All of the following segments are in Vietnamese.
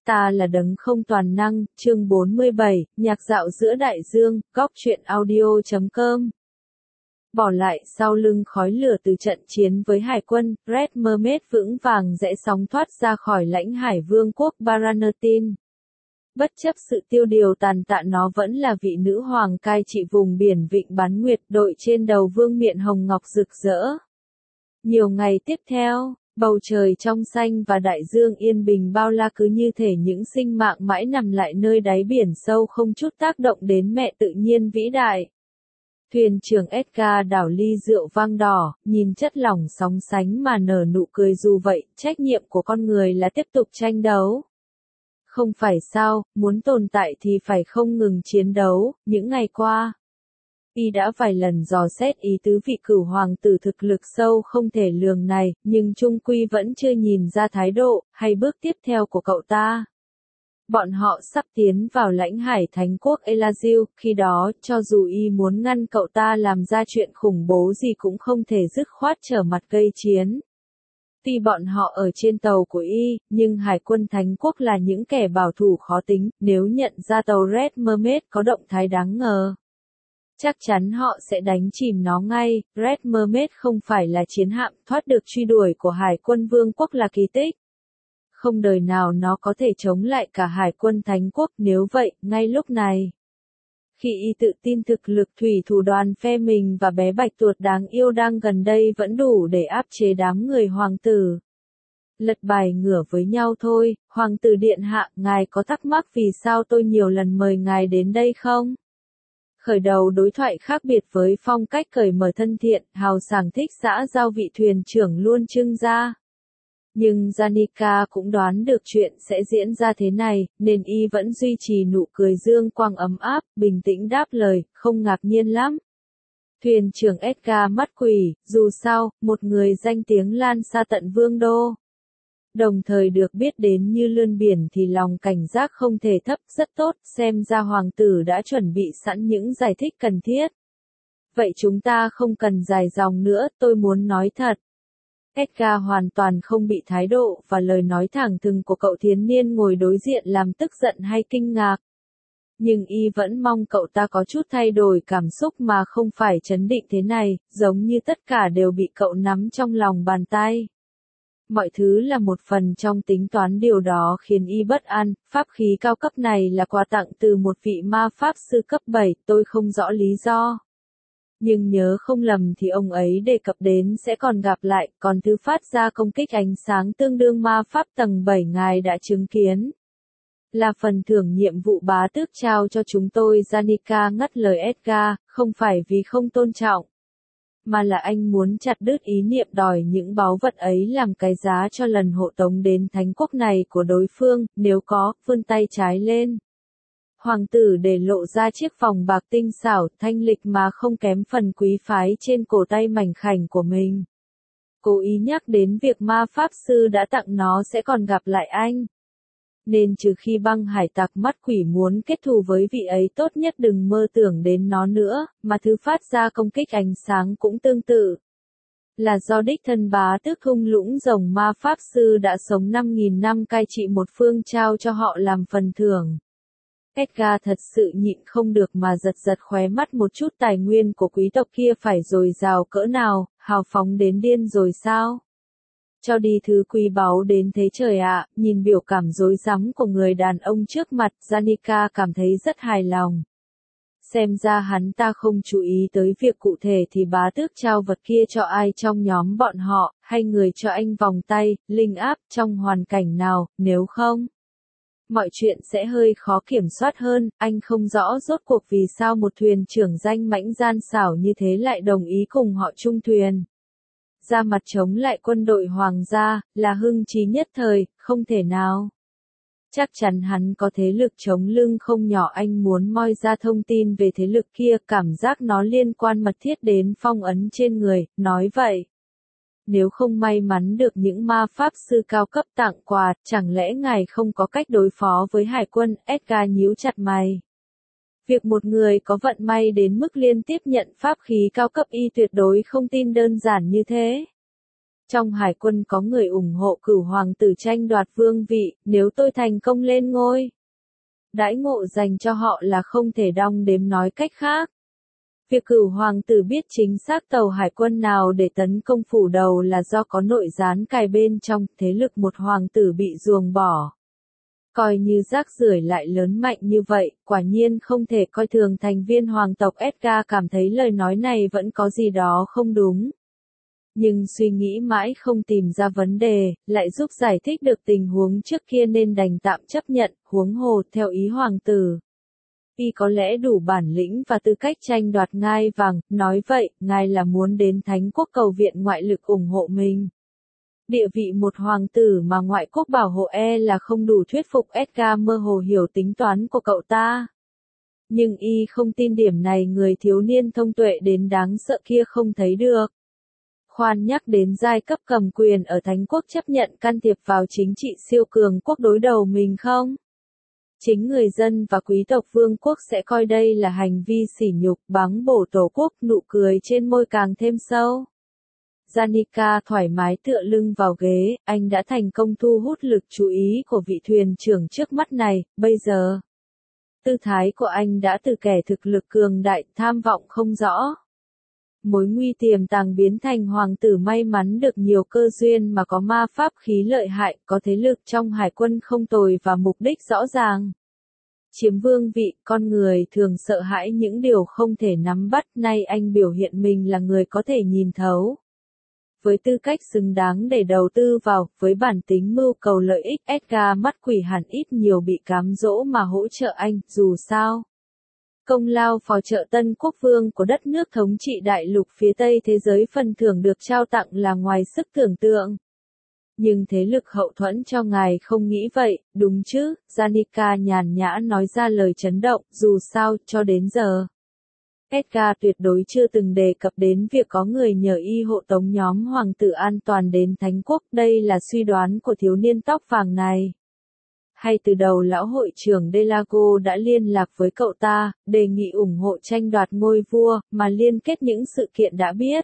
Ta là đấng không toàn năng, chương 47, nhạc dạo giữa đại dương, góc truyện audio.com. Bỏ lại sau lưng khói lửa từ trận chiến với hải quân, Red Mermaid vững vàng rẽ sóng thoát ra khỏi lãnh hải vương quốc Baranatin. Bất chấp sự tiêu điều tàn tạ, nó vẫn là vị nữ hoàng cai trị vùng biển Vịnh Bán Nguyệt, đội trên đầu vương miện hồng ngọc rực rỡ. Nhiều ngày tiếp theo, bầu trời trong xanh và đại dương yên bình bao la cứ như thể những sinh mạng mãi nằm lại nơi đáy biển sâu không chút tác động đến mẹ tự nhiên vĩ đại. Thuyền trưởng Edgar đảo ly rượu vang đỏ, nhìn chất lỏng sóng sánh mà nở nụ cười. Dù vậy, trách nhiệm của con người là tiếp tục tranh đấu. Không phải sao, muốn tồn tại thì phải không ngừng chiến đấu. Những ngày qua, y đã vài lần dò xét ý tứ vị cửu hoàng tử thực lực sâu không thể lường này, nhưng chung quy vẫn chưa nhìn ra thái độ, hay bước tiếp theo của cậu ta. Bọn họ sắp tiến vào lãnh hải thánh quốc Elazil, khi đó, cho dù y muốn ngăn cậu ta làm ra chuyện khủng bố gì cũng không thể dứt khoát trở mặt gây chiến. Tuy bọn họ ở trên tàu của y, nhưng hải quân thánh quốc là những kẻ bảo thủ khó tính, nếu nhận ra tàu Red Mermaid có động thái đáng ngờ, chắc chắn họ sẽ đánh chìm nó ngay. Red Mermaid không phải là chiến hạm, thoát được truy đuổi của hải quân vương quốc là kỳ tích. Không đời nào nó có thể chống lại cả hải quân thánh quốc. Nếu vậy, ngay lúc này, khi y tự tin thực lực thủy thủ đoàn phe mình và bé bạch tuộc đáng yêu đang gần đây vẫn đủ để áp chế đám người hoàng tử. Lật bài ngửa với nhau thôi. Hoàng tử điện hạ, ngài có thắc mắc vì sao tôi nhiều lần mời ngài đến đây không? Khởi đầu đối thoại khác biệt với phong cách cởi mở thân thiện, hào sảng thích xã giao, vị thuyền trưởng luôn trưng ra. Nhưng Janica cũng đoán được chuyện sẽ diễn ra thế này, nên y vẫn duy trì nụ cười dương quang ấm áp, bình tĩnh đáp lời, không ngạc nhiên lắm. Thuyền trưởng Edgar mắt quỷ, dù sao, một người danh tiếng lan xa tận vương đô, đồng thời được biết đến như lươn biển thì lòng cảnh giác không thể thấp. Rất tốt, xem ra hoàng tử đã chuẩn bị sẵn những giải thích cần thiết. Vậy chúng ta không cần dài dòng nữa, tôi muốn nói thật. Edgar hoàn toàn không bị thái độ và lời nói thẳng thừng của cậu thiếu niên ngồi đối diện làm tức giận hay kinh ngạc. Nhưng y vẫn mong cậu ta có chút thay đổi cảm xúc mà không phải trấn định thế này, giống như tất cả đều bị cậu nắm trong lòng bàn tay. Mọi thứ là một phần trong tính toán, điều đó khiến y bất an. Pháp khí cao cấp này là quà tặng từ một vị ma pháp sư cấp 7, tôi không rõ lý do. Nhưng nhớ không lầm thì ông ấy đề cập đến sẽ còn gặp lại, còn thứ phát ra công kích ánh sáng tương đương ma pháp tầng 7 ngài đã chứng kiến. Là phần thưởng nhiệm vụ bá tước trao cho chúng tôi. Janica ngắt lời Edgar, không phải vì không tôn trọng, mà là anh muốn chặt đứt ý niệm đòi những báu vật ấy làm cái giá cho lần hộ tống đến thánh quốc này của đối phương. Nếu có, vươn tay trái lên. Hoàng tử để lộ ra chiếc vòng bạc tinh xảo, thanh lịch mà không kém phần quý phái trên cổ tay mảnh khảnh của mình. Cố ý nhắc đến việc ma pháp sư đã tặng nó sẽ còn gặp lại anh. Nên trừ khi băng hải tặc mắt quỷ muốn kết thù với vị ấy, tốt nhất đừng mơ tưởng đến nó nữa, mà thứ phát ra công kích ánh sáng cũng tương tự. Là do đích thân bá tước thung lũng rồng ma pháp sư đã sống 5.000 năm cai trị một phương trao cho họ làm phần thưởng. Edgar thật sự nhịn không được mà giật giật khóe mắt. Một chút tài nguyên của quý tộc kia phải dồi dào cỡ nào, hào phóng đến điên rồi sao? Cho đi thứ quý báu đến thế trời ạ. Nhìn biểu cảm rối rắm của người đàn ông trước mặt, Janica cảm thấy rất hài lòng. Xem ra hắn ta không chú ý tới việc cụ thể thì bá tước trao vật kia cho ai trong nhóm bọn họ, hay người cho anh vòng tay, linh áp, trong hoàn cảnh nào, nếu không, mọi chuyện sẽ hơi khó kiểm soát hơn. Anh không rõ rốt cuộc vì sao một thuyền trưởng danh mãnh gian xảo như thế lại đồng ý cùng họ chung thuyền. Ra mặt chống lại quân đội hoàng gia, là hưng trí nhất thời, không thể nào. Chắc chắn hắn có thế lực chống lưng không nhỏ. Anh muốn moi ra thông tin về thế lực kia, cảm giác nó liên quan mật thiết đến phong ấn trên người, nói vậy. Nếu không may mắn được những ma pháp sư cao cấp tặng quà, chẳng lẽ ngài không có cách đối phó với hải quân? Edgar nhíu chặt mày. Việc một người có vận may đến mức liên tiếp nhận pháp khí cao cấp y tuyệt đối không tin đơn giản như thế. Trong hải quân có người ủng hộ cửu hoàng tử tranh đoạt vương vị, nếu tôi thành công lên ngôi. Đãi ngộ dành cho họ là không thể đong đếm, nói cách khác. Việc cửu hoàng tử biết chính xác tàu hải quân nào để tấn công phủ đầu là do có nội gián cài bên trong, thế lực một hoàng tử bị ruồng bỏ. Coi như rác rưởi lại lớn mạnh như vậy, quả nhiên không thể coi thường thành viên hoàng tộc. Edgar cảm thấy lời nói này vẫn có gì đó không đúng. Nhưng suy nghĩ mãi không tìm ra vấn đề, lại giúp giải thích được tình huống trước kia nên đành tạm chấp nhận, huống hồ theo ý hoàng tử. Y có lẽ đủ bản lĩnh và tư cách tranh đoạt ngai vàng, nói vậy, ngài là muốn đến Thánh quốc cầu viện ngoại lực ủng hộ mình. Địa vị một hoàng tử mà ngoại quốc bảo hộ là không đủ thuyết phục. Edgar mơ hồ hiểu tính toán của cậu ta. Nhưng y không tin điểm này người thiếu niên thông tuệ đến đáng sợ kia không thấy được. Khoan nhắc đến giai cấp cầm quyền ở Thánh quốc chấp nhận can thiệp vào chính trị siêu cường quốc đối đầu mình không? Chính người dân và quý tộc vương quốc sẽ coi đây là hành vi sỉ nhục, báng bổ tổ quốc. Nụ cười trên môi càng thêm sâu. Danica thoải mái tựa lưng vào ghế, anh đã thành công thu hút lực chú ý của vị thuyền trưởng trước mắt này, bây giờ. Tư thái của anh đã từ kẻ thực lực cường đại, tham vọng không rõ. Mối nguy tiềm tàng biến thành hoàng tử may mắn được nhiều cơ duyên mà có ma pháp khí lợi hại, có thế lực trong hải quân không tồi và mục đích rõ ràng. Chiếm vương vị, con người thường sợ hãi những điều không thể nắm bắt, nay anh biểu hiện mình là người có thể nhìn thấu. Với tư cách xứng đáng để đầu tư vào, với bản tính mưu cầu lợi ích, Edgar mắt quỷ hẳn ít nhiều bị cám dỗ mà hỗ trợ anh, dù sao. Công lao phò trợ Tân Quốc Vương của đất nước thống trị đại lục phía Tây thế giới, phần thưởng được trao tặng là ngoài sức tưởng tượng. Nhưng thế lực hậu thuẫn cho ngài không nghĩ vậy, đúng chứ? Danica nhàn nhã nói ra lời chấn động, dù sao, cho đến giờ. Edgar tuyệt đối chưa từng đề cập đến việc có người nhờ y hộ tống nhóm hoàng tử an toàn đến Thánh quốc, đây là suy đoán của thiếu niên tóc vàng này. Hay từ đầu lão hội trưởng Delago đã liên lạc với cậu ta, đề nghị ủng hộ tranh đoạt ngôi vua, mà liên kết những sự kiện đã biết.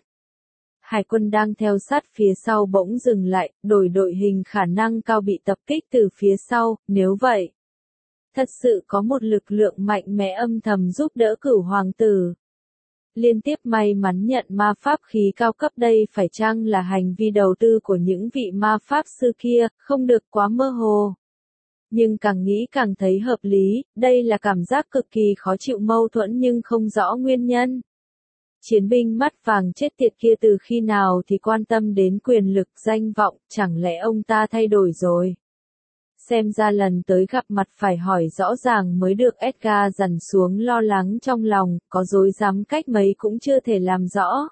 Hải quân đang theo sát phía sau bỗng dừng lại, đổi đội hình, khả năng cao bị tập kích từ phía sau, nếu vậy. Thật sự có một lực lượng mạnh mẽ âm thầm giúp đỡ cửu hoàng tử. Liên tiếp may mắn nhận ma pháp khí cao cấp, đây phải chăng là hành vi đầu tư của những vị ma pháp sư kia, không được quá mơ hồ. Nhưng càng nghĩ càng thấy hợp lý, đây là cảm giác cực kỳ khó chịu, mâu thuẫn nhưng không rõ nguyên nhân. Chiến binh mắt vàng chết tiệt kia từ khi nào thì quan tâm đến quyền lực, danh vọng, chẳng lẽ ông ta thay đổi rồi? Xem ra lần tới gặp mặt phải hỏi rõ ràng mới được. Edgar dằn xuống lo lắng trong lòng, có dối dám cách mấy cũng chưa thể làm rõ.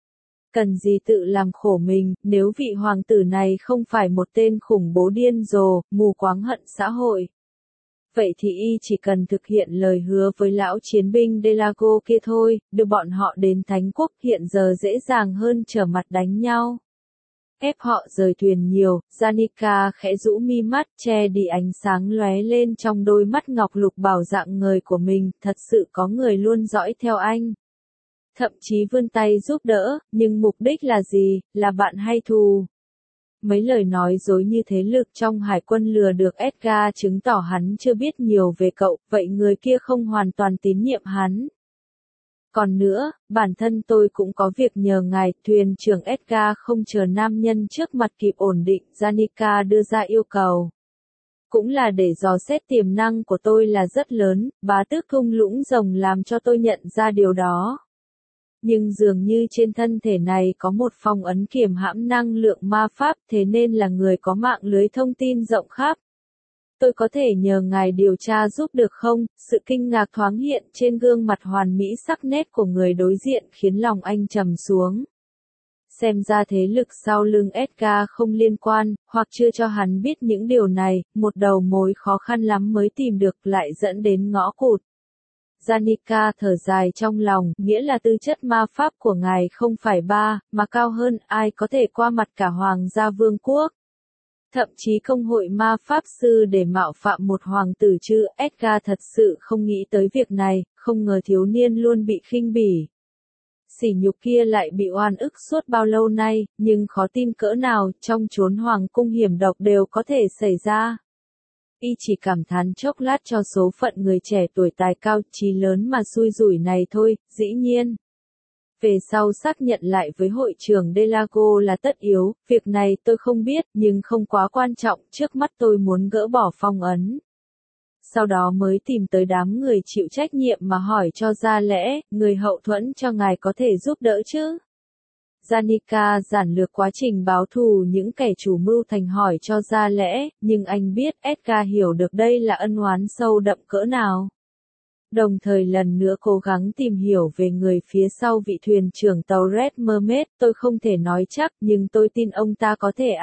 Cần gì tự làm khổ mình, nếu vị hoàng tử này không phải một tên khủng bố điên rồ, mù quáng hận xã hội. Vậy thì y chỉ cần thực hiện lời hứa với lão chiến binh Delago kia thôi, đưa bọn họ đến Thánh quốc, hiện giờ dễ dàng hơn trở mặt đánh nhau. Ép họ rời thuyền nhiều, Danica khẽ rũ mi mắt, che đi ánh sáng lóe lên trong đôi mắt ngọc lục bảo dạng ngời của mình, thật sự có người luôn dõi theo anh. Thậm chí vươn tay giúp đỡ, nhưng mục đích là gì, là bạn hay thù? Mấy lời nói dối như thế lực trong hải quân lừa được Edgar chứng tỏ hắn chưa biết nhiều về cậu, vậy người kia không hoàn toàn tín nhiệm hắn. Còn nữa, bản thân tôi cũng có việc nhờ ngài. Thuyền trưởng Edgar không chờ nam nhân trước mặt kịp ổn định, Danica đưa ra yêu cầu. Cũng là để dò xét tiềm năng của tôi là rất lớn, bá tước thung lũng rồng làm cho tôi nhận ra điều đó. Nhưng dường như trên thân thể này có một phong ấn kiềm hãm năng lượng ma pháp, thế nên là người có mạng lưới thông tin rộng khắp. Tôi có thể nhờ ngài điều tra giúp được không? Sự kinh ngạc thoáng hiện trên gương mặt hoàn mỹ sắc nét của người đối diện khiến lòng anh trầm xuống. Xem ra thế lực sau lưng Edgar không liên quan, hoặc chưa cho hắn biết những điều này, một đầu mối khó khăn lắm mới tìm được, lại dẫn đến ngõ cụt. Danica thở dài trong lòng, nghĩa là tư chất ma pháp của ngài không phải ba, mà cao hơn, ai có thể qua mặt cả hoàng gia vương quốc. Thậm chí công hội ma pháp sư để mạo phạm một hoàng tử chứ? Edgar thật sự không nghĩ tới việc này, không ngờ thiếu niên luôn bị khinh bỉ. Sỉ nhục kia lại bị oan ức suốt bao lâu nay, nhưng khó tin cỡ nào, trong chốn hoàng cung hiểm độc đều có thể xảy ra. Y chỉ cảm thán chốc lát cho số phận người trẻ tuổi tài cao trí lớn mà xui rủi này thôi, dĩ nhiên. Về sau xác nhận lại với hội trưởng Delago là tất yếu, việc này tôi không biết nhưng không quá quan trọng, trước mắt tôi muốn gỡ bỏ phong ấn. Sau đó mới tìm tới đám người chịu trách nhiệm mà hỏi cho ra lẽ, người hậu thuẫn cho ngài có thể giúp đỡ chứ? Janica giản lược quá trình báo thù những kẻ chủ mưu thành hỏi cho ra lẽ, nhưng anh biết Edgar hiểu được đây là ân oán sâu đậm cỡ nào. Đồng thời lần nữa cố gắng tìm hiểu về người phía sau vị thuyền trưởng tàu Red Mermaid, tôi không thể nói chắc nhưng tôi tin ông ta có thể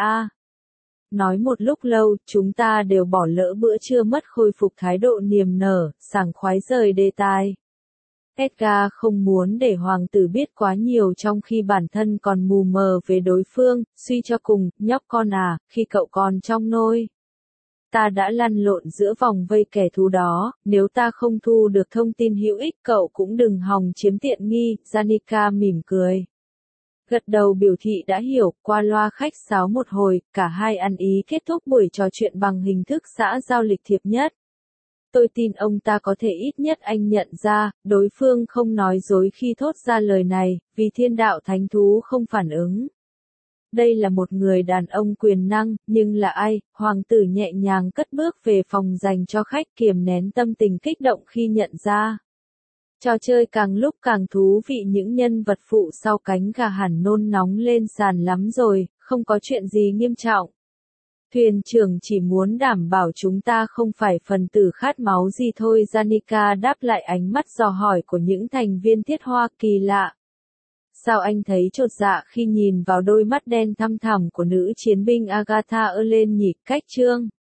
Nói một lúc lâu, chúng ta đều bỏ lỡ bữa trưa mất khôi phục thái độ niềm nở, sảng khoái rời đề tài. Edgar không muốn để hoàng tử biết quá nhiều trong khi bản thân còn mù mờ về đối phương, suy cho cùng, nhóc con khi cậu còn trong nôi. Ta đã lăn lộn giữa vòng vây kẻ thù đó, nếu ta không thu được thông tin hữu ích cậu cũng đừng hòng chiếm tiện nghi, Janica mỉm cười. Gật đầu biểu thị đã hiểu, qua loa khách sáo một hồi, cả hai ăn ý kết thúc buổi trò chuyện bằng hình thức xã giao lịch thiệp nhất. Tôi tin ông ta có thể ít nhất anh nhận ra, đối phương không nói dối khi thốt ra lời này, vì thiên đạo thánh thú không phản ứng. Đây là một người đàn ông quyền năng, nhưng là ai? Hoàng tử nhẹ nhàng cất bước về phòng dành cho khách kiềm nén tâm tình kích động khi nhận ra. Trò chơi càng lúc càng thú vị những nhân vật phụ sau cánh gà hẳn nôn nóng lên sàn lắm rồi, không có chuyện gì nghiêm trọng. Thuyền trưởng chỉ muốn đảm bảo chúng ta không phải phần tử khát máu gì thôi. Janica đáp lại ánh mắt dò hỏi của những thành viên Thiết Hoa kỳ lạ. Sao anh thấy chột dạ khi nhìn vào đôi mắt đen thăm thẳm của nữ chiến binh Agatha Erlen nhỉ? Cách chương